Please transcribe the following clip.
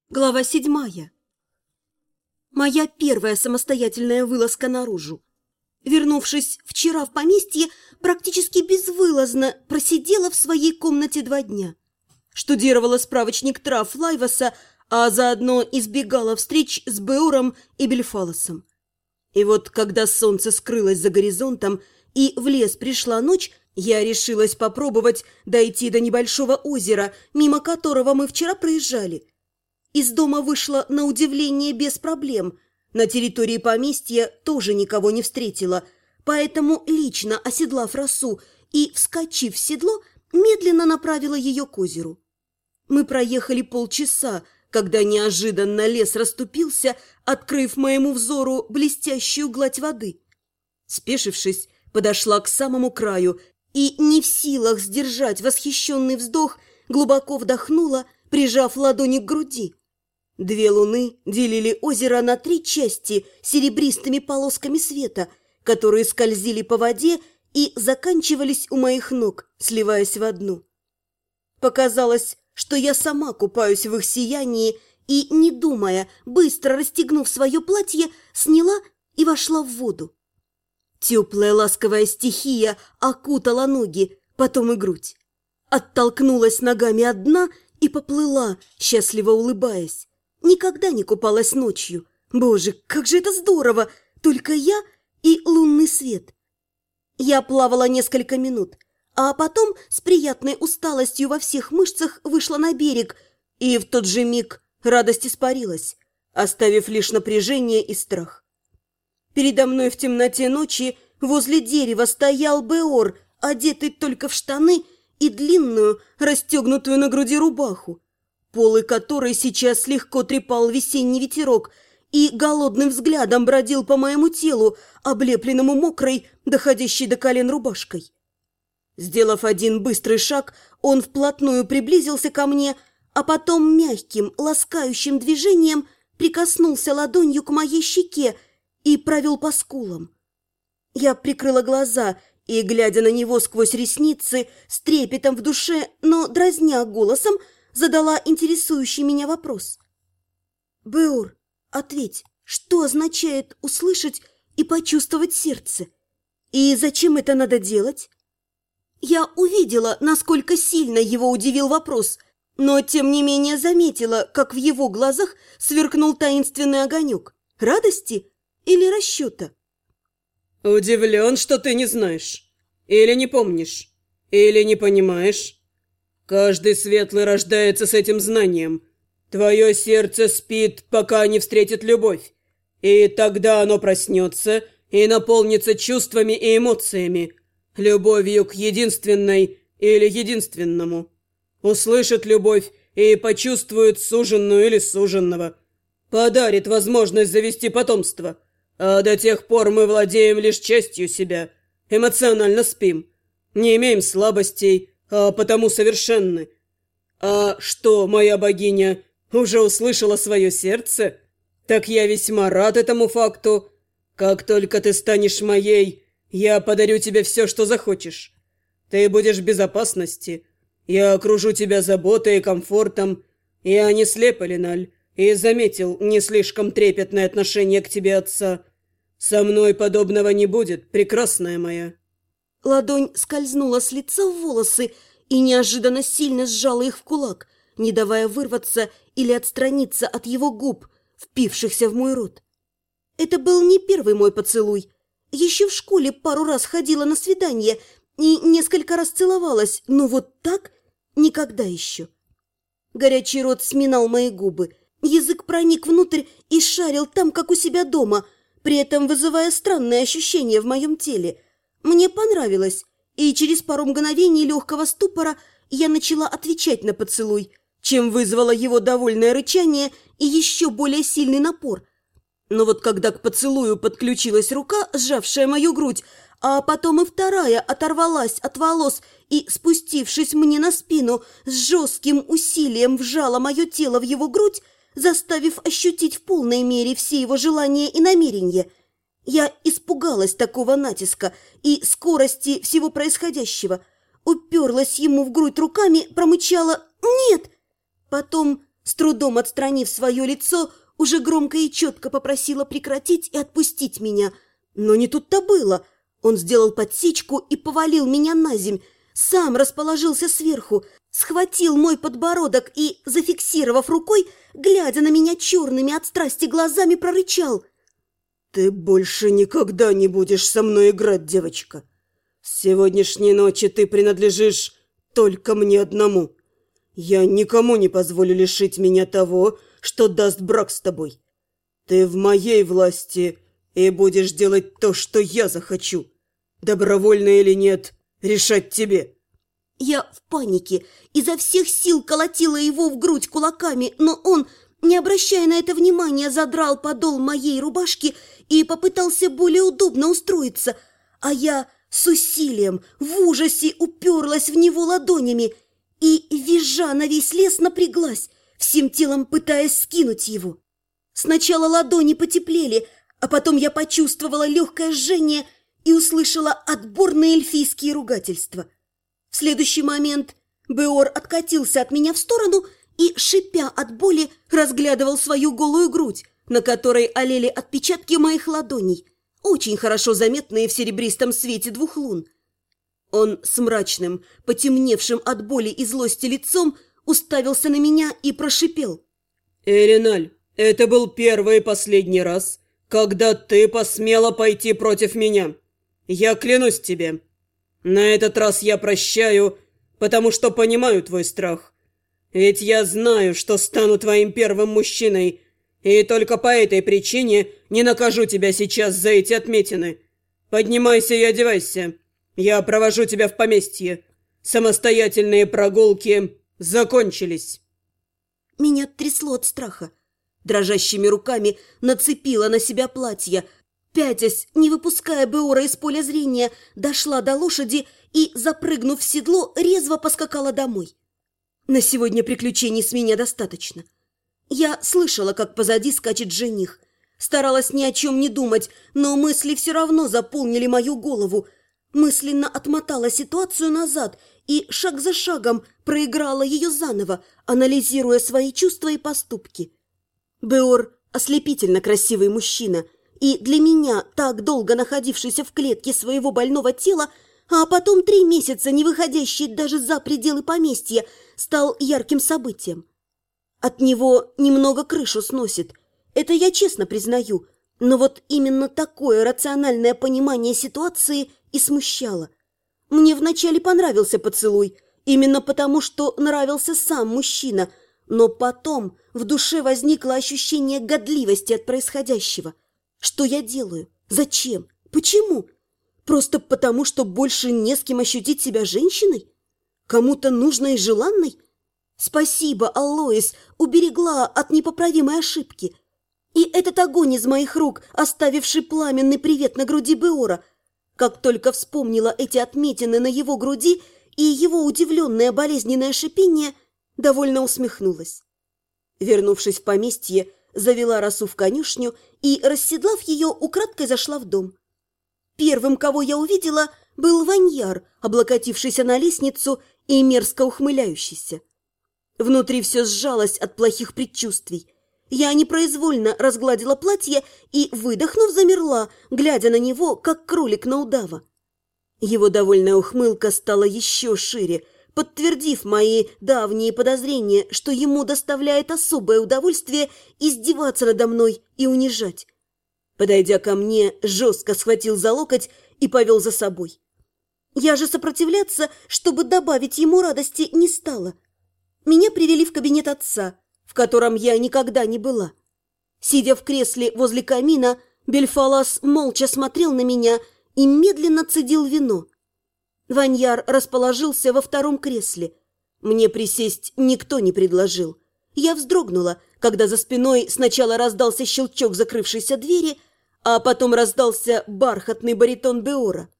Глава 7. Моя первая самостоятельная вылазка наружу. Вернувшись вчера в поместье, практически безвылазно просидела в своей комнате 2 дня. Штудировала справочник трав Лайваса, а заодно избегала встреч с Беором и Бельфалосом. И вот, когда солнце скрылось за горизонтом и в лес пришла ночь, я решилась попробовать дойти до небольшого озера, мимо которого мы вчера проезжали. Из дома вышла на удивление без проблем. На территории поместья тоже никого не встретила, поэтому, лично оседлав росу и, вскочив в седло, медленно направила ее к озеру. Мы проехали полчаса, когда неожиданно лес расступился, открыв моему взору блестящую гладь воды. Спешившись, подошла к самому краю и, не в силах сдержать восхищенный вздох, глубоко вдохнула, прижав ладони к груди. 2 луны делили озеро на 3 части серебристыми полосками света, которые скользили по воде и заканчивались у моих ног, сливаясь в одну. Показалось, что я сама купаюсь в их сиянии и, не думая, быстро расстегнув свое платье, сняла и вошла в воду. Теплая ласковая стихия окутала ноги, потом и грудь. Оттолкнулась ногами от дна и поплыла, счастливо улыбаясь. Никогда не купалась ночью. Боже, как же это здорово! Только я и лунный свет. Я плавала несколько минут, а потом с приятной усталостью во всех мышцах вышла на берег, и в тот же миг радость испарилась, оставив лишь напряжение и страх. Передо мной в темноте ночи возле дерева стоял Беор, одетый только в штаны и длинную, расстегнутую на груди рубаху, полы которой сейчас легко трепал весенний ветерок, и голодным взглядом бродил по моему телу, облепленному мокрой, доходящей до колен рубашкой. Сделав один быстрый шаг, он вплотную приблизился ко мне, а потом мягким, ласкающим движением прикоснулся ладонью к моей щеке и провел по скулам. Я прикрыла глаза и, глядя на него сквозь ресницы, с трепетом в душе, но дразня голосом, задала интересующий меня вопрос. «Беор, ответь, что означает услышать и почувствовать сердце? И зачем это надо делать?» Я увидела, насколько сильно его удивил вопрос, но тем не менее заметила, как в его глазах сверкнул таинственный огонек. Радости или расчета? «Удивлен, что ты не знаешь. Или не помнишь. Или не понимаешь. Каждый светлый рождается с этим знанием. Твое сердце спит, пока не встретит любовь. И тогда оно проснется и наполнится чувствами и эмоциями. Любовью к единственной или единственному. Услышит любовь и почувствует суженную или суженного. Подарит возможность завести потомство. А до тех пор мы владеем лишь частью себя. Эмоционально спим. Не имеем слабостей, а потому совершенны. А что, моя богиня уже услышала свое сердце? Так я весьма рад этому факту. Как только ты станешь моей, я подарю тебе все, что захочешь. Ты будешь в безопасности. Я окружу тебя заботой и комфортом. Я не слеп, Элиналь, и заметил не слишком трепетное отношение к тебе отца. Со мной подобного не будет, прекрасная моя». Ладонь скользнула с лица в волосы и неожиданно сильно сжала их в кулак, не давая вырваться или отстраниться от его губ, впившихся в мой рот. Это был не первый мой поцелуй. Еще в школе пару раз ходила на свидание и несколько раз целовалась, но вот так никогда еще. Горячий рот сминал мои губы, язык проник внутрь и шарил там, как у себя дома, при этом вызывая странные ощущения в моем теле. Мне понравилось, и через пару мгновений легкого ступора я начала отвечать на поцелуй, чем вызвало его довольное рычание и еще более сильный напор. Но вот когда к поцелую подключилась рука, сжавшая мою грудь, а потом и вторая оторвалась от волос и, спустившись мне на спину, с жестким усилием вжала мое тело в его грудь, заставив ощутить в полной мере все его желания и намерения. Я испугалась такого натиска и скорости всего происходящего, уперлась ему в грудь руками, промычала «нет». Потом С трудом отстранив свое лицо, уже громко и четко попросила прекратить и отпустить меня. Но не тут-то было. Он сделал подсечку и повалил меня на земь, сам расположился сверху, схватил мой подбородок и, зафиксировав рукой, глядя на меня черными от страсти глазами, прорычал: «Ты больше никогда не будешь со мной играть, девочка. С сегодняшней ночи ты принадлежишь только мне одному. Я никому не позволю лишить меня того, что даст брак с тобой. Ты в моей власти и будешь делать то, что я захочу. Добровольно или нет, решать тебе». Я в панике изо всех сил колотила его в грудь кулаками, но он, не обращая на это внимания, задрал подол моей рубашки и попытался более удобно устроиться, а я с усилием, в ужасе уперлась в него ладонями и, визжа на весь лес, напряглась, всем телом пытаясь скинуть его. Сначала ладони потеплели, а потом я почувствовала легкое жжение и услышала отборные эльфийские ругательства. В следующий момент Беор откатился от меня в сторону и, шипя от боли, разглядывал свою голую грудь, на которой олели отпечатки моих ладоней, очень хорошо заметные в серебристом свете 2 лун. Он с мрачным, потемневшим от боли и злости лицом уставился на меня и прошипел: «Эриналь, это был первый и последний раз, когда ты посмела пойти против меня. Я клянусь тебе. На этот раз я прощаю, потому что понимаю твой страх. Ведь я знаю, что стану твоим первым мужчиной, и только по этой причине не накажу тебя сейчас за эти отметины. Поднимайся и одевайся. Я провожу тебя в поместье. Самостоятельные прогулки закончились». Меня трясло от страха. Дрожащими руками нацепила на себя платье, пятясь, не выпуская Беора из поля зрения, дошла до лошади и, запрыгнув в седло, резво поскакала домой. На сегодня приключений с меня достаточно. Я слышала, как позади скачет жених. Старалась ни о чем не думать, но мысли все равно заполнили мою голову. Мысленно отмотала ситуацию назад и шаг за шагом проиграла ее заново, анализируя свои чувства и поступки. Беор – ослепительно красивый мужчина, и для меня, так долго находившийся в клетке своего больного тела, а потом 3 месяца не выходящий даже за пределы поместья, стал ярким событием. От него немного крышу сносит, это я честно признаю, но вот именно такое рациональное понимание ситуации и смущало. Мне вначале понравился поцелуй, именно потому, что нравился сам мужчина, но потом в душе возникло ощущение годливости от происходящего. Что я делаю? Зачем? Почему? Просто потому, что больше не с кем ощутить себя женщиной? Кому-то нужной и желанной? Спасибо, Алоис, уберегла от непоправимой ошибки. И этот огонь из моих рук, оставивший пламенный привет на груди Беора. Как только вспомнила эти отметины на его груди и его удивленное болезненное шипение, довольно усмехнулась. Вернувшись в поместье, завела Росу в конюшню и, расседлав ее, украдкой зашла в дом. Первым, кого я увидела, был Ваньяр, облокотившийся на лестницу и мерзко ухмыляющийся. Внутри все сжалось от плохих предчувствий. Я непроизвольно разгладила платье и, выдохнув, замерла, глядя на него, как кролик на удава. Его довольная ухмылка стала еще шире, подтвердив мои давние подозрения, что ему доставляет особое удовольствие издеваться надо мной и унижать. Подойдя ко мне, жестко схватил за локоть и повел за собой. Я же сопротивляться, чтобы добавить ему радости, не стала. Меня привели в кабинет отца, в котором я никогда не была. Сидя в кресле возле камина, Бельфалас молча смотрел на меня и медленно цедил вино. Ваньяр расположился во втором кресле. Мне присесть никто не предложил. Я вздрогнула, когда за спиной сначала раздался щелчок закрывшейся двери, а потом раздался бархатный баритон Беора.